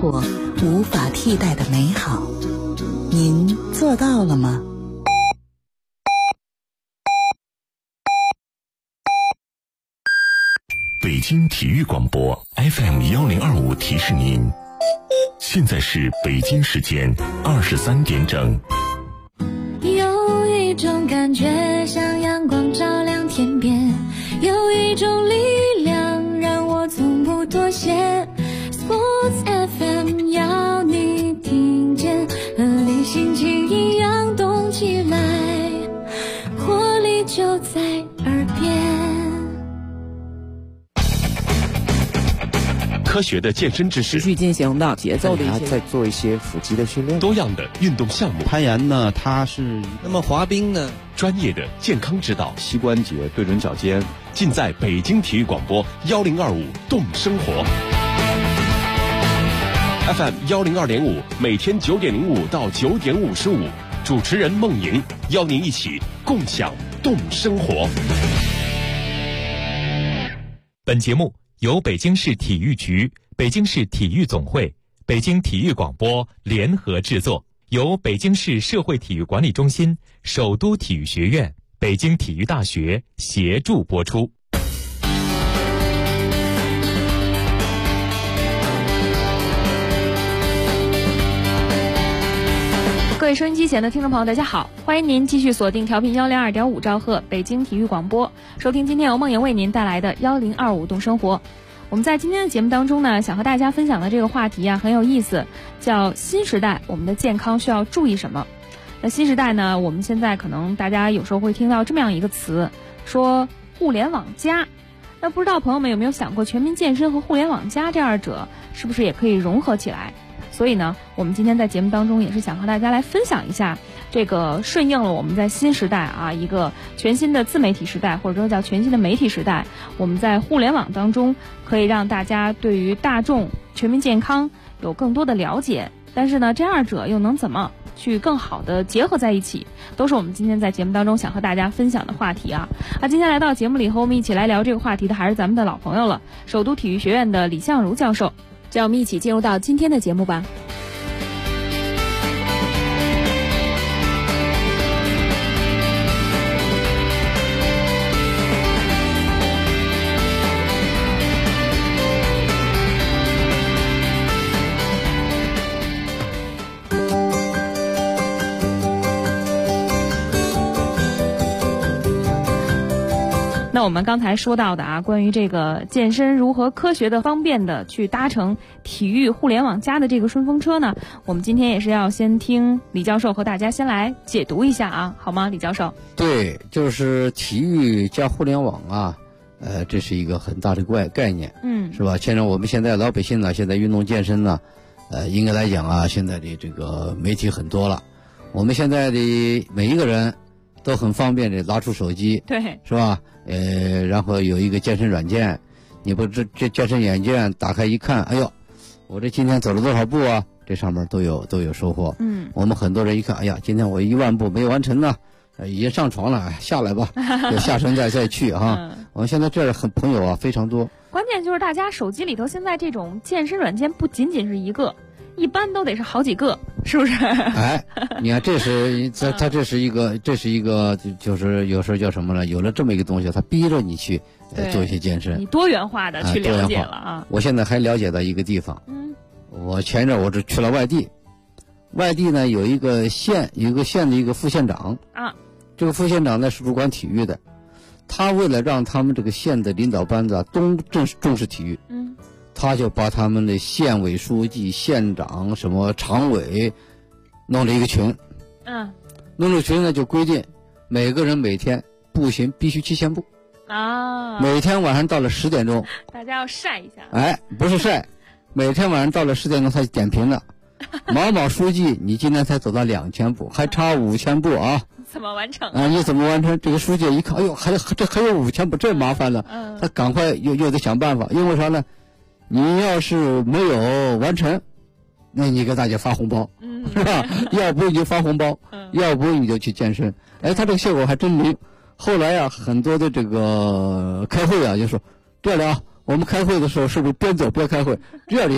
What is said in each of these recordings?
活无法替代的美好，您做到了吗？ 北京体育广播 FM1025 提示您，现在是北京时间23点整。 有一种感觉像阳光照亮天边，有一种力量让我从不妥协。 Sports FM 要你听见，和你心情一样动起来，活力就在耳边。 科学的健身知识， 持续进行的节奏的一些， 再做一些腹肌的训练， 多样的运动项目。 攀岩呢，它是那么滑冰呢， 专业的健康指导， 膝关节对准脚尖， 尽在北京体育广播1025动生活 FM102.5，每天9点05到9点55，主持人梦莹邀您一起共享动生活。 本节目由北京市体育局、北京市体育总会、北京体育广播联合制作，由北京市社会体育管理中心、首都体育学院、北京体育大学协助播出。 各位收音机前的听众朋友，大家好，欢迎您继续锁定调频102.5兆赫北京体育广播，收听今天由梦莹为您带来的1025动生活。我们在今天的节目当中呢，想和大家分享的这个话题啊很有意思，叫新时代我们的健康需要注意什么。那新时代呢，我们现在可能大家有时候会听到这么样一个词，说互联网加。那不知道朋友们有没有想过，全民健身和互联网加这二者是不是也可以融合起来？所以呢，我们今天在节目当中也是想和大家来分享一下这个顺应了我们在新时代啊一个全新的自媒体时代，或者说叫全新的媒体时代，我们在互联网当中可以让大家对于大众全民健康有更多的了解，但是呢这二者又能怎么去更好的结合在一起，都是我们今天在节目当中想和大家分享的话题啊。今天来到节目里和我们一起来聊这个话题的还是咱们的老朋友了，首都体育学院的李相如教授。让我们一起进入到今天的节目吧。那我们刚才说到的啊，关于这个健身如何科学的、方便的去搭乘体育互联网加的这个顺风车呢，我们今天也是要先听李教授和大家先来解读一下啊，好吗？李教授？ 对，就是体育加互联网啊，这是一个很大的概念，是吧？我们现在老百姓呢，现在运动健身呢，应该来讲啊，现在的这个媒体很多了，我们现在的每一个人都很方便的拿出手机， 对， 是吧？然后有一个健身软件，你不这健身软件打开一看，哎呦，我这今天走了多少步啊？这上面都有收获。我们很多人一看，哎呀，今天我1万步没完成呢，已经上床了，下来吧，就下身再去哈。我们现在这很朋友啊非常多。 关键就是大家手机里头现在这种健身软件不仅仅是一个，一般都得是好几个，是不是？ 哎，你看，这是一个，就是有时候叫什么呢？有了这么一个东西，它逼着你去做一些健身， 你多元化的去了解了啊。 我现在还了解到一个地方，我前阵我是去了外地呢有一个县的一个副县长啊，这个副县长呢是主管体育的，他为了让他们这个县的领导班子重视体育，他就把他们的县委书记、县长、什么常委弄了一个群，弄了群呢就规定每个人每天步行必须7000步啊，每天晚上到了10点钟， 大家要晒一下。 哎，不是晒，每天晚上到了10点钟他就点评了，某某书记，你今天才走到2000步，还差5000步啊。 怎么完成啊？你怎么完成？这个书记一看，哎呦，还有5000步，这麻烦了。他赶快又得想办法，因为啥呢？你要是没有完成，那你给大家发红包，是吧？要不你就发红包，要不你就去健身。哎，他这个效果还真灵。后来啊，很多的这个开会啊，就说这样的啊，我们开会的时候是不是边走边开会？这样的也有。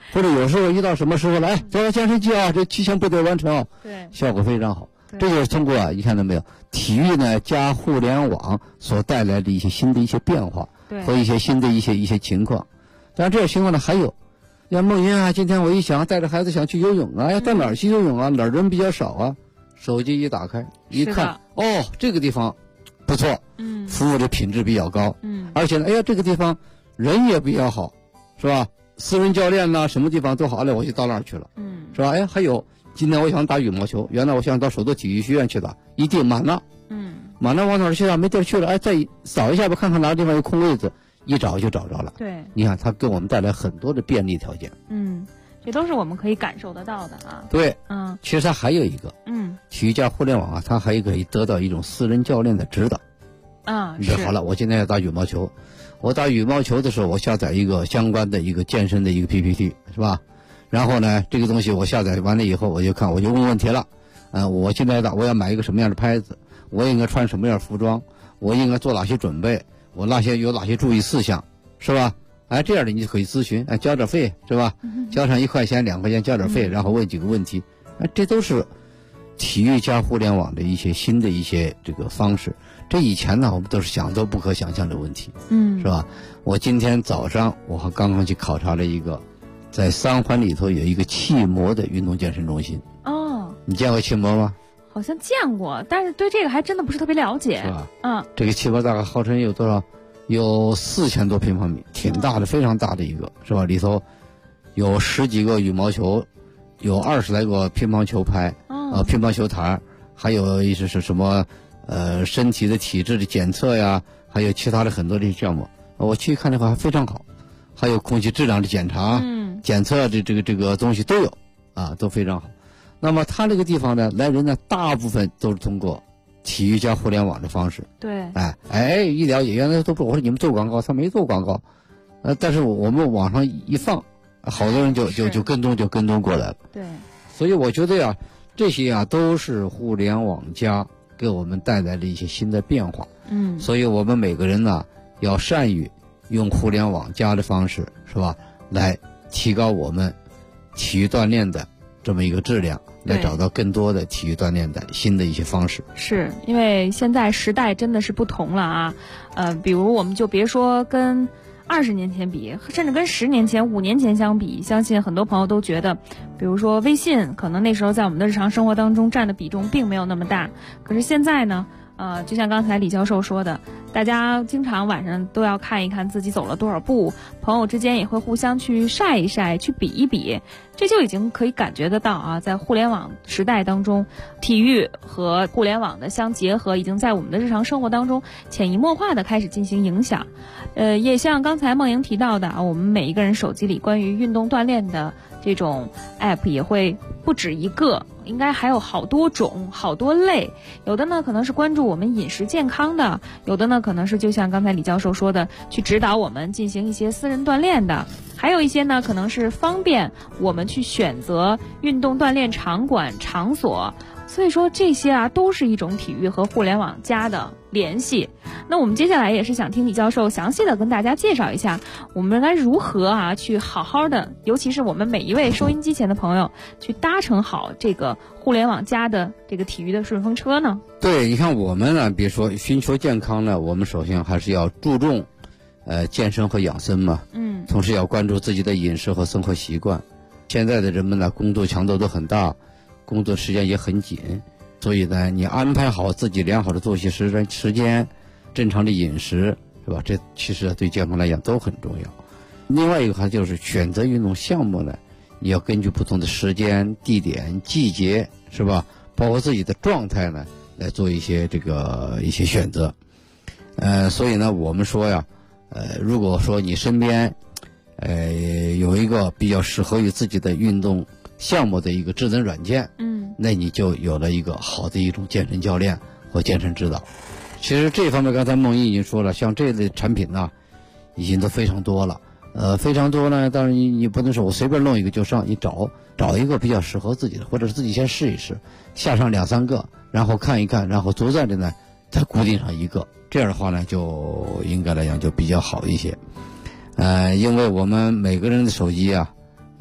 或者有时候一到什么时候来，走到健身机啊，这期前不得完成， 对， 效果非常好。这就是通过你看到没有，体育呢加互联网所带来的一些新的一些变化，和一些新的一些情况。当然这种情况呢还有，像梦云啊，今天我一想带着孩子想去游泳啊，要到哪儿去游泳啊？哪儿人比较少啊？手机一打开一看，哦，这个地方不错，服务的品质比较高，而且呢，哎呀，这个地方人也比较好，是吧？私人教练呐，什么地方都好了，我就到那儿去了，是吧？哎，还有今天我想打羽毛球，原来我想到首都体育学院去打，一定满了，满了往哪儿去了？没地儿去了，哎，再扫一下吧，看看哪个地方有空位子，一找就找着了。 对， 你看它给我们带来很多的便利条件。 这都是我们可以感受得到的啊。 对，其实它还有一个，体育加互联网啊，它还可以得到一种私人教练的指导。你说好了，我今天要打羽毛球，我打羽毛球的时候，我下载一个相关的一个健身的一个 PPT， 是吧？然后呢，这个东西我下载完了以后，我就问问题了。我现在我要买一个什么样的拍子，我应该穿什么样的服装，我应该做哪些准备，我有哪些注意事项，是吧？哎，这样的你就可以咨询，交点费，是吧？交上1块钱2块钱交点费，然后问几个问题，这都是体育加互联网的一些新的一些这个方式。这以前呢，我们都是想都不可想象的问题，是吧？我今天早上我还刚刚去考察了一个，在三环里头有一个气模的运动健身中心。你见过气模吗？ 好像见过，但是对这个还真的不是特别了解， 是吧？这个气模大概号称有多少？有4000多平方米，挺大的，非常大的一个，是吧？里头有10几个羽毛球，有20来个乒乓球拍，乒乓球台，还有一些是什么身体的体质的检测呀，还有其他的很多的项目。我去看的话还非常好，还有空气质量的检查、检测的这个东西都有都非常好。那么它这个地方呢，来人呢大部分都是通过体育加互联网的方式。 对， 一了解，原来都不，我说你们做广告，他没做广告，但是我们网上一放，好多人就跟踪过来了。 对， 所以我觉得呀，这些都是互联网加给我们带来的一些新的变化。所以我们每个人呢，要善于用互联网加的方式，是吧？来提高我们体育锻炼的这么一个质量，来找到更多的体育锻炼的新的一些方式。 是因为现在时代真的是不同了啊，比如我们就别说跟20年前比，甚至跟10年前、5年前相比，相信很多朋友都觉得，比如说微信，可能那时候在我们的日常生活当中占的比重并没有那么大。可是现在呢，就像刚才李教授说的，大家经常晚上都要看一看自己走了多少步，朋友之间也会互相去晒一晒，去比一比，这就已经可以感觉得到啊，在互联网时代当中，体育和互联网的相结合，已经在我们的日常生活当中潜移默化的开始进行影响。也像刚才梦莹提到的啊，我们每一个人手机里关于运动锻炼的这种 app 也会不止一个，应该还有好多种、好多类。有的呢可能是关注我们饮食健康的，有的呢可能是就像刚才李教授说的，去指导我们进行一些私人锻炼的，还有一些呢可能是方便我们去选择运动锻炼场馆、场所。所以说这些都是一种体育和互联网加的联系。那我们接下来也是想听李教授详细的跟大家介绍一下，我们该如何去好好的，尤其是我们每一位收音机前的朋友，去搭乘好这个互联网加的这个体育的顺风车呢？对，你看我们呢，比如说寻求健康呢，我们首先还是要注重健身和养生嘛，同时要关注自己的饮食和生活习惯。现在的人们呢，工作强度都很大，工作时间也很紧，所以呢，你安排好自己良好的作息时间，正常的饮食，是吧？这其实对健康来讲都很重要。另外一个还就是选择运动项目呢，你要根据不同的时间、地点、季节，是吧？包括自己的状态呢，来做一些选择。所以呢，我们说呀，如果说你身边有一个比较适合于自己的运动项目的一个智能软件，那你就有了一个好的一种健身教练或健身指导。其实这方面刚才梦怡已经说了，像这类产品呢，已经都非常多了。非常多呢，当然你不能说我随便弄一个就上，你找一个比较适合自己的，或者是自己先试一试，下上2、3个，然后看一看，然后逐渐的呢再固定上一个，这样的话呢就应该来讲就比较好一些。因为我们每个人的手机啊，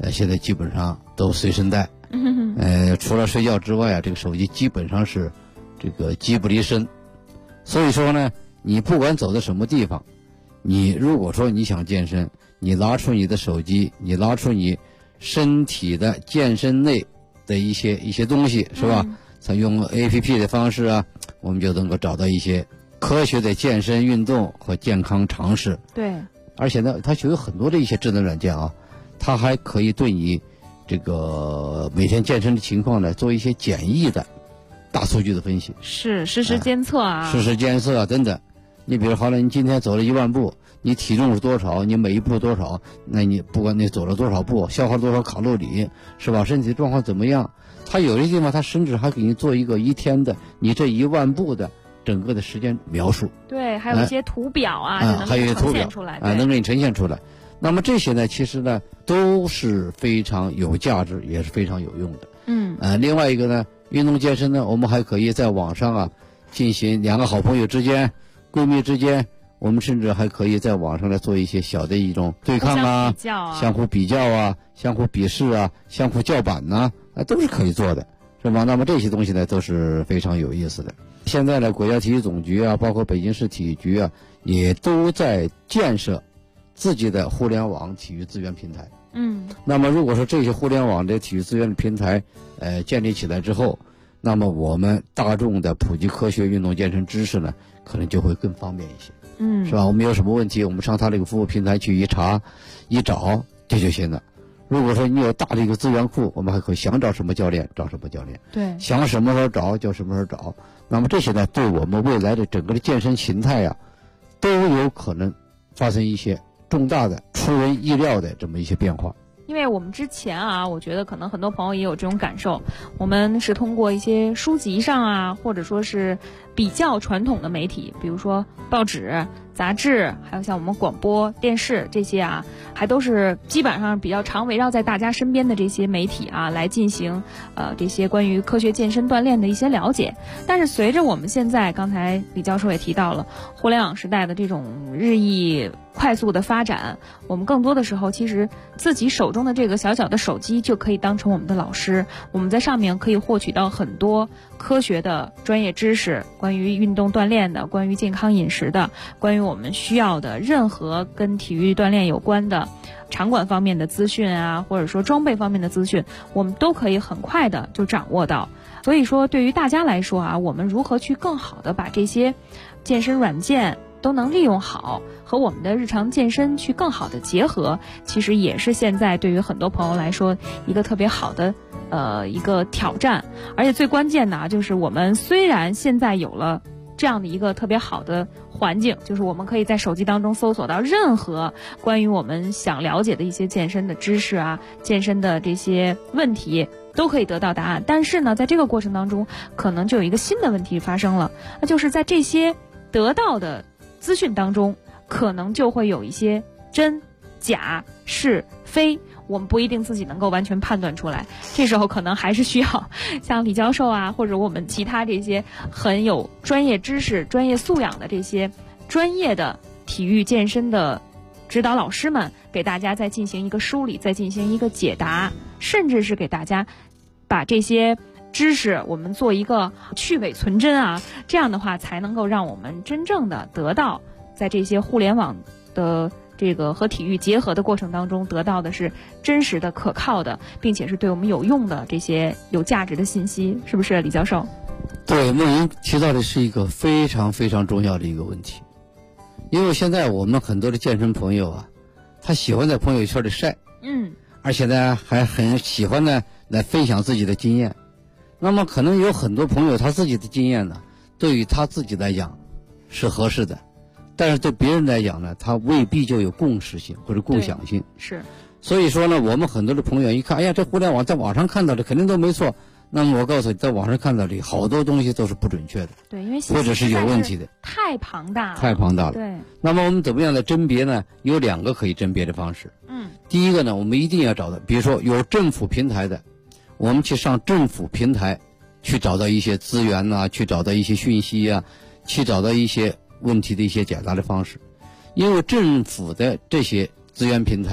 现在基本上都随身带。除了睡觉之外啊，这个手机基本上是这个机不离身。所以说呢，你不管走到什么地方，你如果说你想健身，你拿出你的手机，你拿出你身体的健身类的一些东西，是吧？采用 APP 的方式啊，我们就能够找到一些科学的健身运动和健康常识。 对， 而且呢，它就有很多的一些智能软件啊，它还可以对你这个每天健身的情况呢做一些简易的大数据的分析， 是实时监测啊， 实时监测啊等等。你比如好了，你今天走了1万步，你体重是多少，你每一步多少，那你不管你走了多少步，消耗多少卡路里，是吧？身体的状况怎么样？它有些地方它甚至还给你做一个1天的你这1万步的整个的时间描述。 对，还有一些图表啊， 还有一些图表出来能给你呈现出来。那么这些呢，其实呢都是非常有价值，也是非常有用的。另外一个呢，运动健身呢，我们还可以在网上啊进行2个好朋友之间、闺蜜之间，我们甚至还可以在网上来做一些小的一种对抗啊、相互比较啊、相互比试啊、相互叫板呐，都是可以做的，是吧？那么这些东西呢都是非常有意思的。现在呢，国家体育总局啊，包括北京市体育局啊，也都在建设自己的互联网体育资源平台。那么如果说这些互联网的体育资源的平台建立起来之后，那么我们大众的普及科学运动健身知识呢，可能就会更方便一些。是吧？我们有什么问题，我们上他这个服务平台去一查一找，这就行了。如果说你有大的一个资源库，我们还可以想找什么教练找什么教练， 对， 想什么时候找就什么时候找。那么这些呢，对我们未来的整个的健身形态啊，都有可能发生一些重大的、出人意料的这么一些变化。 因为我们之前啊，我觉得可能很多朋友也有这种感受，我们是通过一些书籍上啊，或者说是比较传统的媒体，比如说报纸、杂志，还有像我们广播电视这些啊，还都是基本上比较常围绕在大家身边的这些媒体啊，来进行这些关于科学健身锻炼的一些了解。但是随着我们现在刚才李教授也提到了互联网时代的这种日益快速的发展，我们更多的时候其实自己手中的这个小小的手机就可以当成我们的老师，我们在上面可以获取到很多科学的专业知识，关于运动锻炼的，关于健康饮食的，关于我们需要的任何跟体育锻炼有关的场馆方面的资讯啊，或者说装备方面的资讯，我们都可以很快的就掌握到。所以说对于大家来说啊，我们如何去更好的把这些健身软件都能利用好，和我们的日常健身去更好的结合，其实也是现在对于很多朋友来说一个特别好的一个挑战。而且最关键的就是我们虽然现在有了这样的一个特别好的环境，就是我们可以在手机当中搜索到任何关于我们想了解的一些健身的知识啊，健身的这些问题都可以得到答案。但是呢，在这个过程当中可能就有一个新的问题发生了，那就是在这些得到的资讯当中，可能就会有一些真假是非，我们不一定自己能够完全判断出来。这时候可能还是需要像李教授啊，或者我们其他这些很有专业知识、专业素养的这些专业的体育健身的指导老师们，给大家再进行一个梳理，再进行一个解答，甚至是给大家把这些知识我们做一个去伪存真啊，这样的话才能够让我们真正的得到在这些互联网的这个和体育结合的过程当中得到的是真实的、可靠的，并且是对我们有用的这些有价值的信息，是不是李教授？ 对，梦莹提到的是一个非常非常重要的一个问题。因为现在我们很多的健身朋友啊，他喜欢在朋友圈里晒，而且呢还很喜欢呢来分享自己的经验。那么可能有很多朋友他自己的经验呢，对于他自己来讲是合适的，但是对别人来讲呢，他未必就有共识性或者共享性。 是， 所以说呢，我们很多的朋友一看，哎呀，这互联网在网上看到的肯定都没错。那么我告诉你，在网上看到的好多东西都是不准确的， 对，因为或者是有问题的， 太庞大了， 太庞大了。 对。 那么我们怎么样来甄别呢？有2个可以甄别的方式。第一个呢，我们一定要找到，比如说有政府平台的，我们去上政府平台去找到一些资源啊，去找到一些讯息啊，去找到一些问题的一些解答的方式。因为政府的这些资源平台，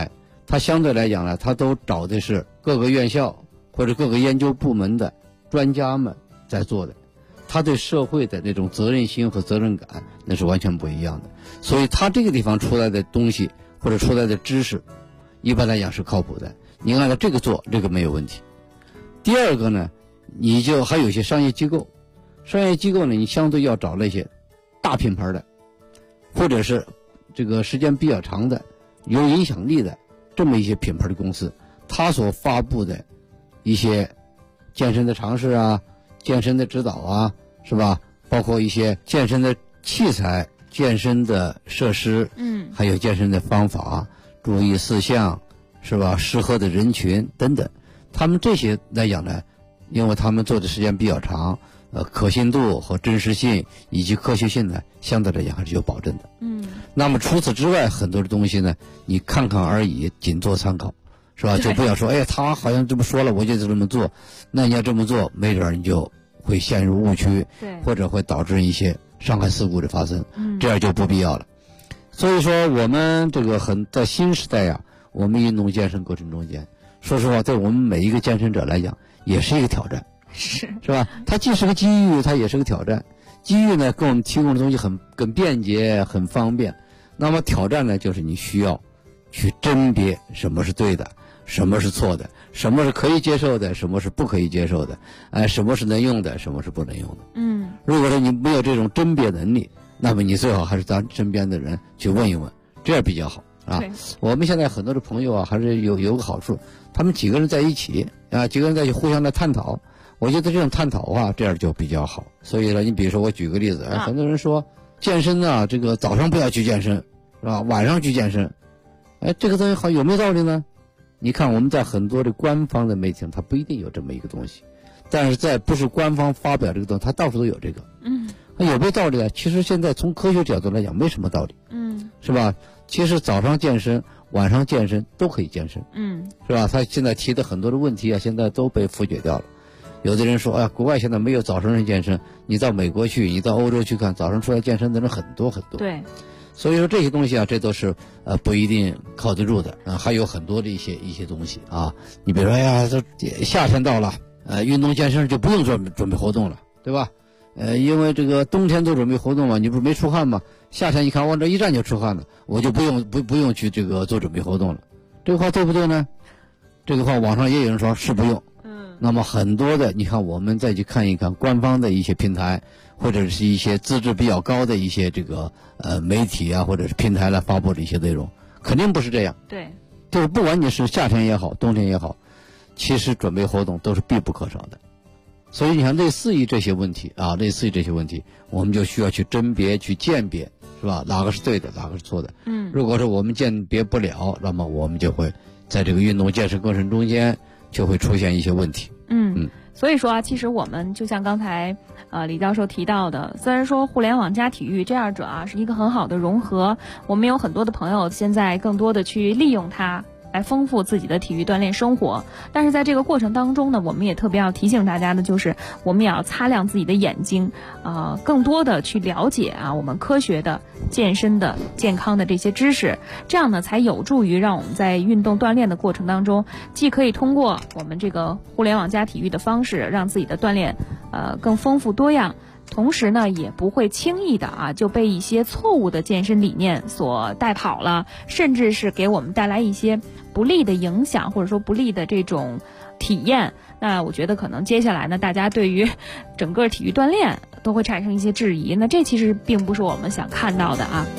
它相对来讲呢，它都找的是各个院校或者各个研究部门的专家们在做的，他对社会的那种责任心和责任感那是完全不一样的。所以他这个地方出来的东西或者出来的知识，一般来讲是靠谱的，你按照这个做，这个没有问题。第二个呢，你就还有一些商业机构，商业机构呢，你相对要找那些大品牌的，或者是这个时间比较长的、有影响力的这么一些品牌的公司，他所发布的一些健身的常识啊、健身的指导啊，是吧？包括一些健身的器材、健身的设施，还有健身的方法、注意事项，是吧？适合的人群等等，他们这些来讲呢，因为他们做的时间比较长，可信度和真实性以及科学性呢，相对来讲还是有保证的。那么除此之外，很多的东西呢，你看看而已，仅做参考，是吧？就不要说，哎，他好像这么说了，我就这么做。那你要这么做，没准你就会陷入误区，或者会导致一些伤害事故的发生，这样就不必要了。所以说，我们这个在新时代呀，我们运动健身过程中间，说实话，对我们每一个健身者来讲，也是一个挑战，是吧？它既是个机遇，它也是个挑战。机遇呢，给我们提供的东西很便捷、很方便。那么挑战呢，就是你需要去甄别什么是对的，什么是错的，什么是可以接受的，什么是不可以接受的，什么是能用的，什么是不能用的。如果说你没有这种甄别能力，那么你最好还是咱身边的人去问一问，这样比较好啊。我们现在很多的朋友啊，还是有个好处，他们几个人在一起啊，几个人在一起互相的探讨。我觉得这种探讨啊，这样就比较好。所以呢，你比如说我举个例子，很多人说健身啊，这个早上不要去健身，是吧？晚上去健身，这个东西好有没有道理呢？你看我们在很多的官方的媒体上，它不一定有这么一个东西，但是在不是官方发表这个东西，它到处都有这个。有没有道理啊？其实现在从科学角度来讲，没什么道理。是吧？其实早上健身、晚上健身都可以健身。是吧？他现在提的很多的问题啊，现在都被否决掉了。有的人说，哎呀，国外现在没有早上人健身，你到美国去，你到欧洲去看，早上出来健身的人很多很多。对，所以说这些东西啊，这都是不一定靠得住的啊，还有很多的一些东西啊。你比如说，哎呀，这夏天到了，运动健身就不用准备活动了，对吧？因为这个冬天做准备活动嘛，你不是没出汗吗？夏天一看往这一站就出汗了，我就不用去这个做准备活动了。这个话对不对呢？这个话网上也有人说是不用。那么很多的，你看我们再去看一看官方的一些平台，或者是一些资质比较高的一些这个媒体啊，或者是平台来发布的一些内容，肯定不是这样。对，就是不管你是夏天也好，冬天也好，其实准备活动都是必不可少的。所以你看，类似于这些问题啊，我们就需要去甄别、去鉴别，是吧？哪个是对的，哪个是错的？如果说我们鉴别不了，那么我们就会在这个运动健身过程中间就会出现一些问题。 所以说啊，其实我们就像刚才李教授提到的，虽然说互联网加体育这二者啊是一个很好的融合，我们有很多的朋友现在更多的去利用它来丰富自己的体育锻炼生活，但是在这个过程当中呢，我们也特别要提醒大家的就是，我们也要擦亮自己的眼睛，更多的去了解啊我们科学的健身的健康的这些知识，这样呢才有助于让我们在运动锻炼的过程当中，既可以通过我们这个互联网加体育的方式，让自己的锻炼更丰富多样。同时呢，也不会轻易的就被一些错误的健身理念所带跑了，甚至是给我们带来一些不利的影响，或者说不利的这种体验。那我觉得可能接下来呢，大家对于整个体育锻炼都会产生一些质疑，那这其实并不是我们想看到的啊。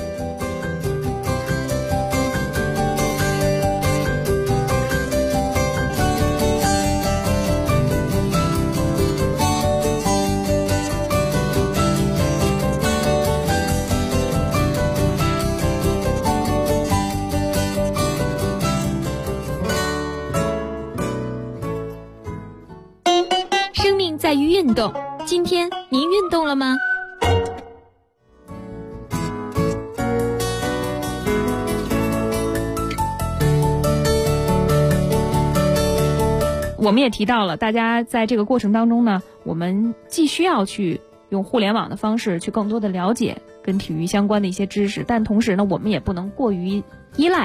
在于运动，今天您运动了吗？ 我们也提到了，大家在这个过程当中呢，我们既需要去用互联网的方式去更多的了解跟体育相关的一些知识，但同时呢，我们也不能过于依赖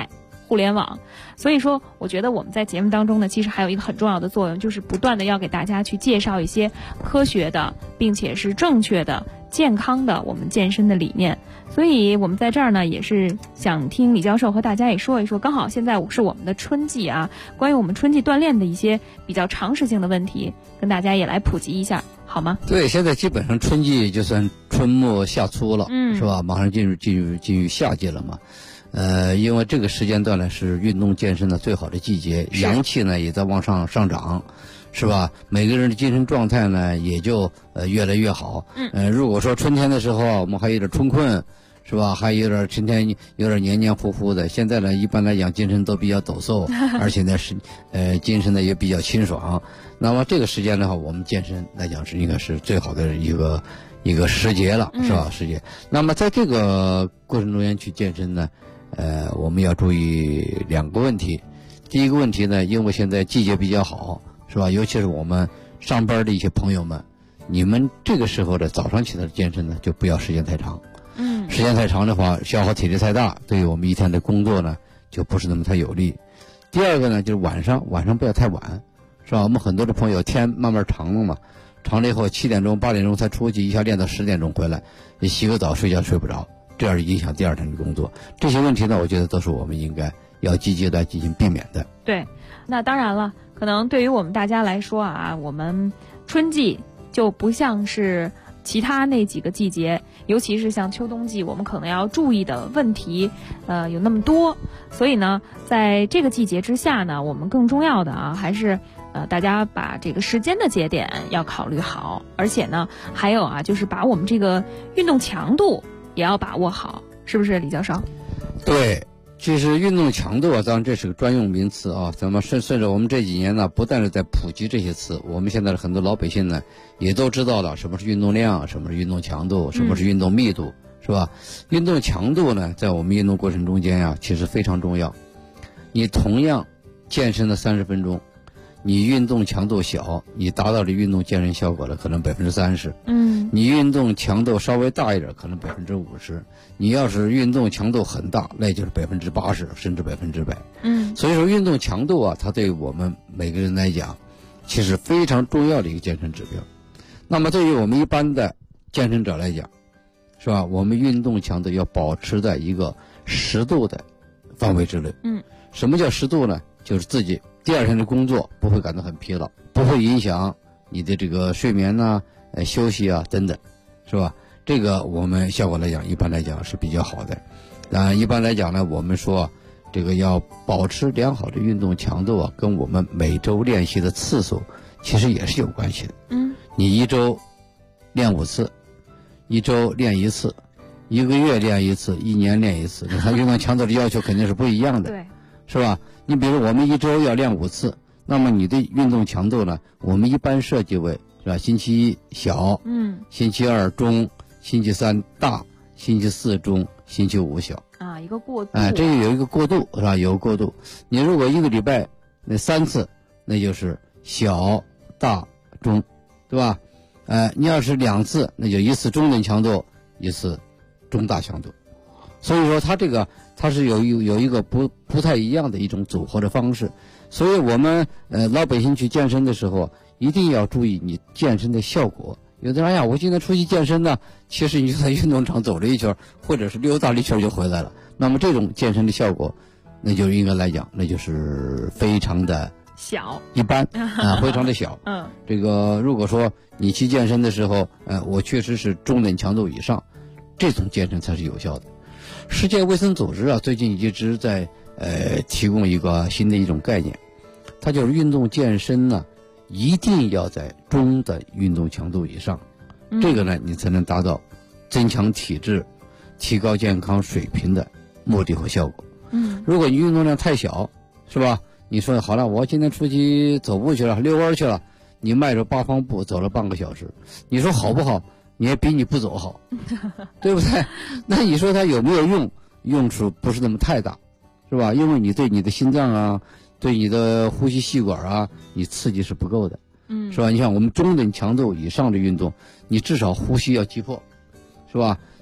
互联网。所以说我觉得我们在节目当中呢，其实还有一个很重要的作用，就是不断的要给大家去介绍一些科学的并且是正确的健康的我们健身的理念。所以我们在这儿呢也是想听李教授和大家也说一说，刚好现在是我们的春季啊，关于我们春季锻炼的一些比较常识性的问题，跟大家也来普及一下好吗？ 对，现在基本上春季就算春末夏初了，是吧？马上进入夏季了嘛。因为这个时间段呢是运动健身的最好的季节，阳气呢也在往上涨，是吧？每个人的精神状态呢也就越来越好。如果说春天的时候我们还有点春困，是吧？还有点春天有点黏黏糊糊的。现在呢一般来讲精神都比较抖擞，而且呢是精神呢也比较清爽。那么这个时间的话，我们健身来讲是应该是最好的一个时节了，是吧？时节。那么在这个过程中间去健身呢，我们要注意两个问题。第一个问题呢，因为现在季节比较好，是吧？尤其是我们上班的一些朋友们，你们这个时候的早上起来的健身呢，就不要时间太长。时间太长的话，消耗体力太大，对于我们一天的工作呢，就不是那么太有利。第二个呢，就是晚上不要太晚，是吧？我们很多的朋友天慢慢长了嘛，长了以后7点钟8点钟才出去，一下练到10点钟回来，你洗个澡睡觉睡不着，这样影响第二天的工作。这些问题呢，我觉得都是我们应该要积极的进行避免的。 对，那当然了，可能对于我们大家来说啊，我们春季就不像是其他那几个季节，尤其是像秋冬季，我们可能要注意的问题有那么多。所以呢，在这个季节之下呢，我们更重要的啊，还是大家把这个时间的节点要考虑好，而且呢，还有啊，就是把我们这个运动强度也要把握好，是不是李教授？ 对，其实运动强度啊，当然这是个专用名词啊。咱们顺着我们这几年呢，不但是在普及这些词，我们现在的很多老百姓呢，也都知道了什么是运动量，什么是运动强度，什么是运动密度，是吧？运动强度呢，在我们运动过程中间呀，其实非常重要。你同样健身的30分钟，你运动强度小，你达到的运动健身效果的可能30%。你运动强度稍微大一点，可能50%。你要是运动强度很大，那就是80%甚至100%。所以说运动强度啊，它对我们每个人来讲，其实非常重要的一个健身指标。那么对于我们一般的健身者来讲，是吧？我们运动强度要保持在一个适度的范围之内。什么叫适度呢？就是自己第二天的工作不会感到很疲劳，不会影响你的这个睡眠呐、休息啊等等，是吧？这个我们效果来讲，一般来讲是比较好的。一般来讲呢，我们说这个要保持良好的运动强度啊，跟我们每周练习的次数其实也是有关系的。你一周练5次，一周练1次，1个月练1次，1年练1次，它运动强度的要求肯定是不一样的。 对， 是吧？你比如我们一周要练5次，那么你的运动强度呢，我们一般设计为，是吧？星期一小，星期二中，星期三大，星期四中，星期五小。 一个过渡。 这个有一个过渡，是吧？有个过渡。你如果一个礼拜那3次，那就是小大中，对吧？你要是2次，那就1次中等强度，1次中大强度。所以说它是有一个不太一样的一种组合的方式。所以我们老百姓去健身的时候，一定要注意你健身的效果。有的人我今天出去健身呢，其实你就在运动场走了一圈，或者是溜达了一圈就回来了。那么这种健身的效果，那就应该来讲，那就是非常的小， 一般非常的小。这个如果说你去健身的时候，我确实是中等强度以上，这种健身才是有效的。世界卫生组织啊，最近一直在提供一个新的一种概念，它就是运动健身呢，一定要在中的运动强度以上，这个呢，你才能达到增强体质、提高健康水平的目的和效果。如果你运动量太小，是吧？你说好了，我今天出去走步去了，遛弯去了，你迈着8方步走了半个小时，你说好不好？你也比你不走好，对不对？那你说它有没有用？用处不是那么太大，是吧？因为你对你的心脏啊，对你的呼吸细管啊，你刺激是不够的，是吧？你像我们中等强度以上的运动，你至少呼吸要急迫，是吧？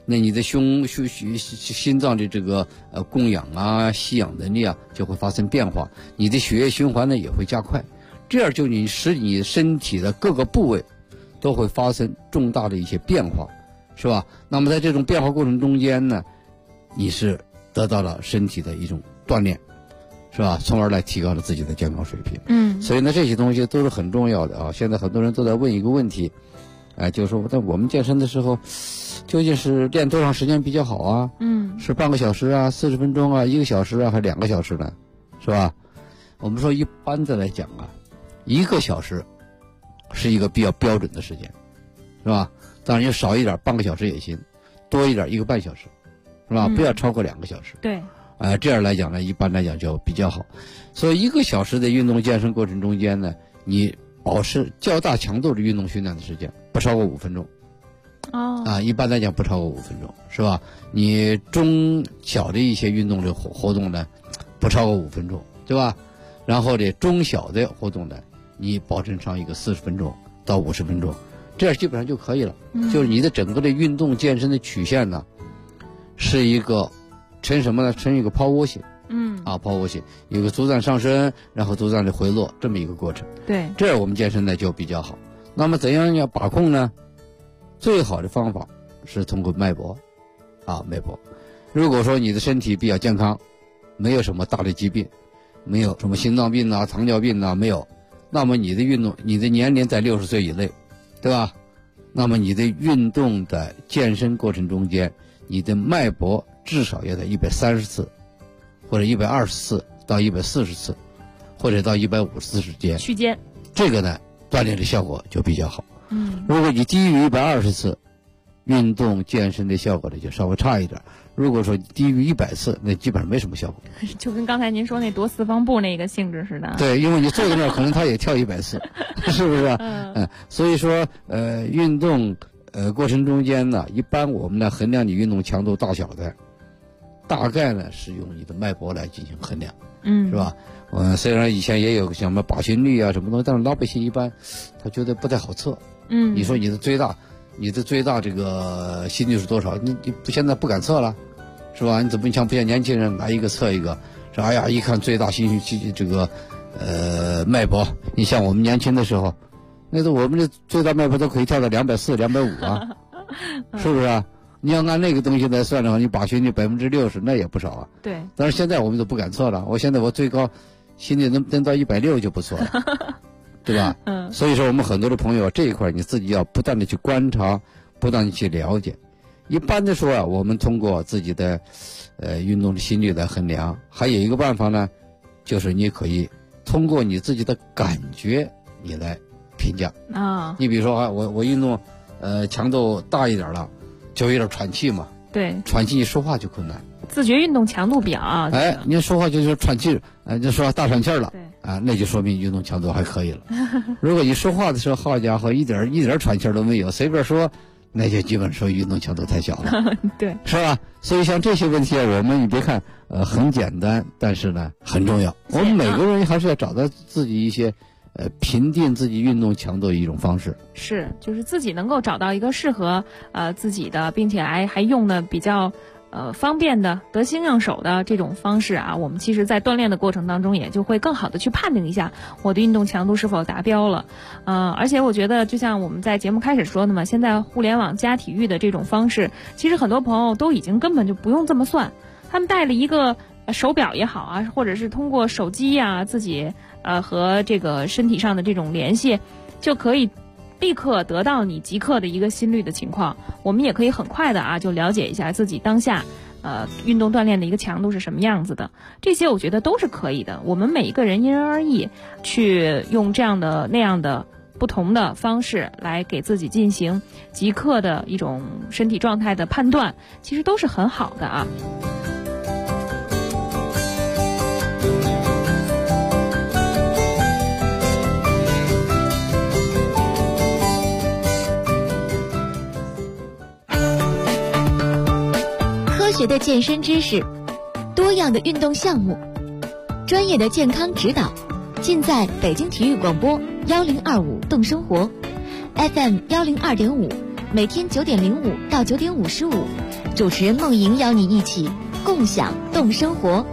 那你的心脏的这个供氧啊、吸氧能力啊就会发生变化，你的血液循环呢也会加快，这样就使你身体的各个部位都会发生重大的一些变化，是吧？那么在这种变化过程中间呢，你是得到了身体的一种锻炼，是吧？从而来提高了自己的健康水平。所以呢，这些东西都是很重要的啊。现在很多人都在问一个问题，就是说，在我们健身的时候，究竟是练多长时间比较好啊？是半个小时啊、40分钟啊、1个小时啊，还是2个小时呢？是吧？我们说一般的来讲啊，1个小时是一个比较标准的时间，是吧？当然就少一点，半个小时也行；多一点，1个半小时，是吧？不要超过2个小时。 对。 这样来讲呢，一般来讲就比较好。所以1个小时的运动健身过程中间呢，你保持较大强度的运动训练的时间不超过5分钟。一般来讲不超过5分钟，是吧？你中小的一些运动的活动呢，不超过5分钟，对吧？然后呢，中小的活动呢，你保证上一个40分钟到50分钟，这样基本上就可以了。就是你的整个的运动健身的曲线呢，是一个呈什么呢？呈一个抛物型。抛物型，有个足掌上升，然后足掌的回落，这么一个过程。 对， 这样我们健身呢就比较好。那么怎样要把控呢？最好的方法是通过脉搏，脉搏。如果说你的身体比较健康，没有什么大的疾病，没有什么心脏病啊、糖尿病啊，没有，那么你的运动，你的年龄在60岁以内，对吧？那么你的运动的健身过程中间，你的脉搏至少要在130次，或者120次到140次，或者到150次之间区间，这个呢锻炼的效果就比较好。如果你低于120次，运动健身的效果呢就稍微差一点。如果说低于100次，那基本上没什么效果。 就跟刚才您说那踱4方步那个性质似的。 对，因为你坐在那儿，可能他也跳100次，是不是？所以说运动过程中间呢，一般我们来衡量你运动强度大小的，大概呢是用你的脉搏来进行衡量，是吧？虽然以前也有什么靶心率啊什么东西，但是老百姓一般他觉得不太好测。你说你的最大这个心率是多少？你现在不敢测了，是吧？你怎么不像年轻人来一个测一个？是哎呀，一看最大心率这个脉搏，你像我们年轻的时候，那个我们的最大脉搏都可以跳到240、250啊，是不是啊？你要按那个东西来算的话，你靶心率60%，那也不少啊。 对。 但是现在我们都不敢测了，我最高心率能到160就不错了。对吧？所以说我们很多的朋友这一块你自己要不断的去观察，不断的去了解。一般的说我们通过自己的运动的心率来衡量，还有一个办法呢，就是你可以通过你自己的感觉你来评价。你比如说我运动强度大一点了，就有点喘气嘛。 对， 喘气你说话就困难。 自觉运动强度表。 你说话就是喘气，就说大喘气了。对。那就说明运动强度还可以了。如果你说话的时候，好家伙，一点喘气都没有，随便说，那就基本说运动强度太小了。 对， 是吧？所以像这些问题我们你别看很简单，但是呢很重要。我们每个人还是要找到自己一些评定自己运动强度的一种方式。 是，就是自己能够找到一个适合自己的，并且还用的比较方便的、得心应手的这种方式啊，我们其实在锻炼的过程当中也就会更好的去判定一下我的运动强度是否达标了。而且我觉得就像我们在节目开始说的嘛，现在互联网加体育的这种方式，其实很多朋友都已经根本就不用这么算，他们带了一个手表也好啊，或者是通过手机啊自己和这个身体上的这种联系，就可以立刻得到你即刻的一个心率的情况。我们也可以很快的就了解一下自己当下运动锻炼的一个强度是什么样子的，这些我觉得都是可以的。我们每一个人因人而异，去用这样的那样的不同的方式来给自己进行即刻的一种身体状态的判断，其实都是很好的啊。 科学的健身知识，多样的运动项目，专业的健康指导，尽在北京体育广播1025动生活 FM 102.5， 每天9点05到9点55，主持人梦莹邀你一起共享动生活。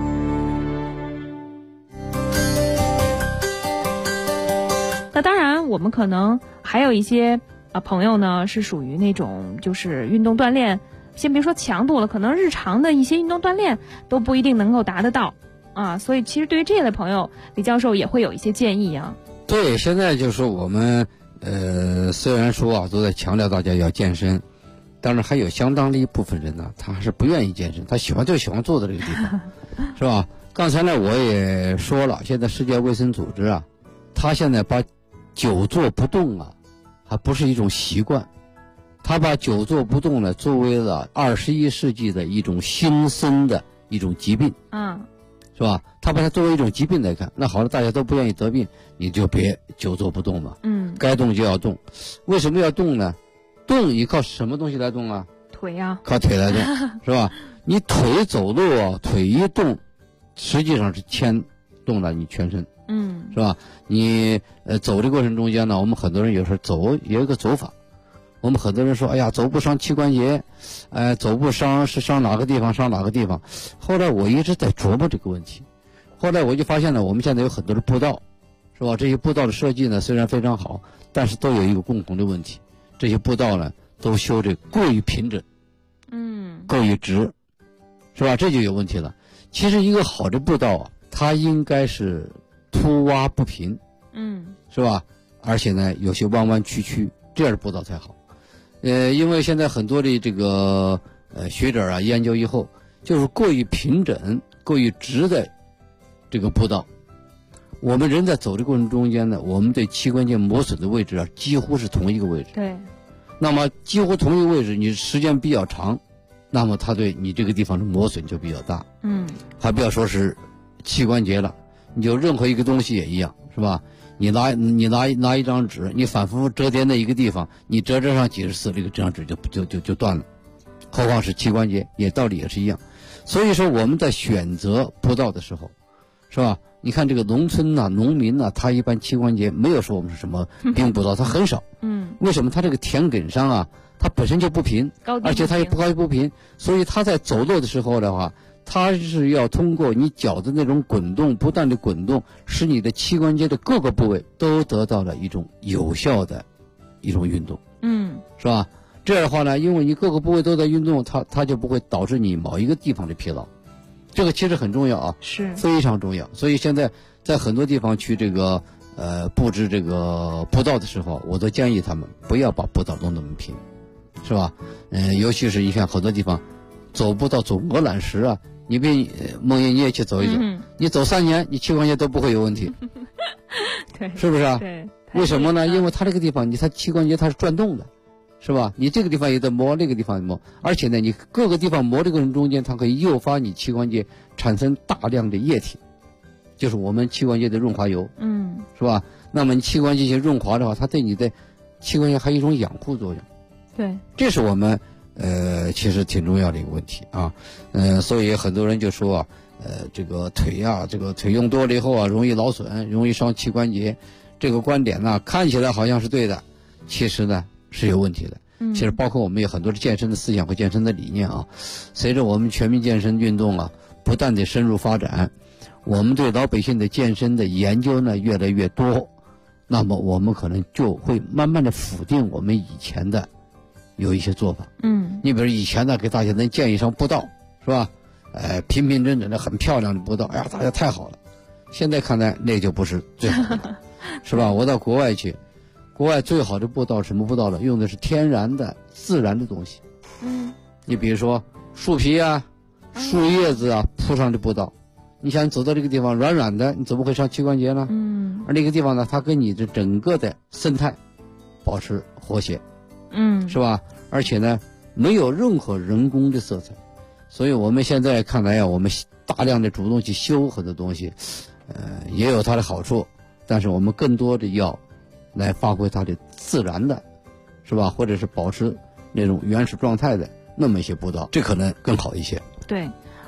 那当然，我们可能还有一些朋友呢，是属于那种就是运动锻炼，先别说强度了，可能日常的一些运动锻炼都不一定能够达得到啊。所以其实对于这类朋友，李教授也会有一些建议啊。 对，现在就是我们虽然说啊都在强调大家要健身，但是还有相当的一部分人呢，他还是不愿意健身，他喜欢坐在这个地方，是吧？刚才呢我也说了，现在世界卫生组织啊，他现在把久坐不动啊，还不是一种习惯，他把久坐不动呢作为了21世纪的一种新生的一种疾病，是吧？他把它作为一种疾病来看。那好了，大家都不愿意得病，你就别久坐不动嘛。该动就要动。为什么要动呢？动你靠什么东西来动啊？ 腿啊， 靠腿来动，是吧？你腿走路啊，腿一动，实际上是牵动了你全身。是吧？你走的过程中间呢，我们很多人有时候走有一个走法，我们很多人说，哎呀，走不伤膝关节，走不伤是伤哪个地方伤哪个地方。后来我一直在琢磨这个问题，后来我就发现呢，我们现在有很多的步道，是吧？这些步道的设计呢虽然非常好，但是都有一个共同的问题，这些步道呢都修得过于平整，过于直，是吧？这就有问题了。其实一个好的步道啊，它应该是凸洼不平，是吧？而且呢，有些弯弯曲曲，这样的步道才好。因为现在很多的这个学者啊研究以后，就是过于平整、过于直的这个步道，我们人在走的过程中间呢，我们对膝关节磨损的位置啊，几乎是同一个位置。 对。 那么几乎同一个位置，你时间比较长，那么它对你这个地方的磨损就比较大。还不要说是膝关节了。你就任何一个东西也一样，是吧？你拿一张纸，你反复折叠那一个地方，你折上几十次，这张纸就断了。何况是膝关节，道理也是一样。所以说我们在选择步道的时候，是吧？你看这个农村呐、农民呐，他一般膝关节没有说我们是什么平步道，他很少。为什么？他这个田埂上啊，它本身就不平，而且它也不高也不平，所以他在走路的时候的话，它是要通过你脚的那种滚动，不断的滚动，使你的膝关节的各个部位都得到了一种有效的一种运动，是吧？这样的话呢，因为你各个部位都在运动，它就不会导致你某一个地方的疲劳，这个其实很重要啊， 是非常重要。所以现在在很多地方去这个布置这个步道的时候，我都建议他们不要把步道弄那么平，是吧？尤其是你看很多地方走步道走鹅卵石啊。你别梦莹，你也去走一走，你走3年，你膝关节都不会有问题， 对， 是不是啊？ 对， 为什么呢？因为它这个地方，它膝关节它是转动的，是吧？你这个地方也在磨，那个地方也磨，而且呢，你各个地方磨这个中间，它可以诱发你膝关节产生大量的液体，就是我们膝关节的润滑油，是吧？那么你膝关节一些润滑的话，它对你的膝关节还有一种养护作用， 对， 这是我们。其实挺重要的一个问题啊，所以很多人就说啊，这个腿啊，这个腿用多了以后啊，容易劳损，容易伤膝关节。这个观点呢，看起来好像是对的，其实呢是有问题的。其实包括我们有很多的健身的思想和健身的理念啊，随着我们全民健身运动啊不断的深入发展，我们对老百姓的健身的研究呢越来越多，那么我们可能就会慢慢的否定我们以前的。有一些做法，你比如以前呢，给大家能建一双步道，是吧？平平整整的很漂亮的步道，哎呀，大家太好了。现在看来那就不是最好的，是吧？我到国外去，国外最好的步道什么步道呢？用的是天然的、自然的东西。你比如说树皮啊、树叶子啊铺上的步道，你想走到这个地方软软的，你怎么会伤膝关节呢？而那个地方呢，它跟你的整个的生态保持和谐。是吧？而且呢，没有任何人工的色彩，所以我们现在看来啊，我们大量的主动去修很多东西，也有它的好处，但是我们更多的要来发挥它的自然的，是吧？或者是保持那种原始状态的那么一些步道，这可能更好一些。 对，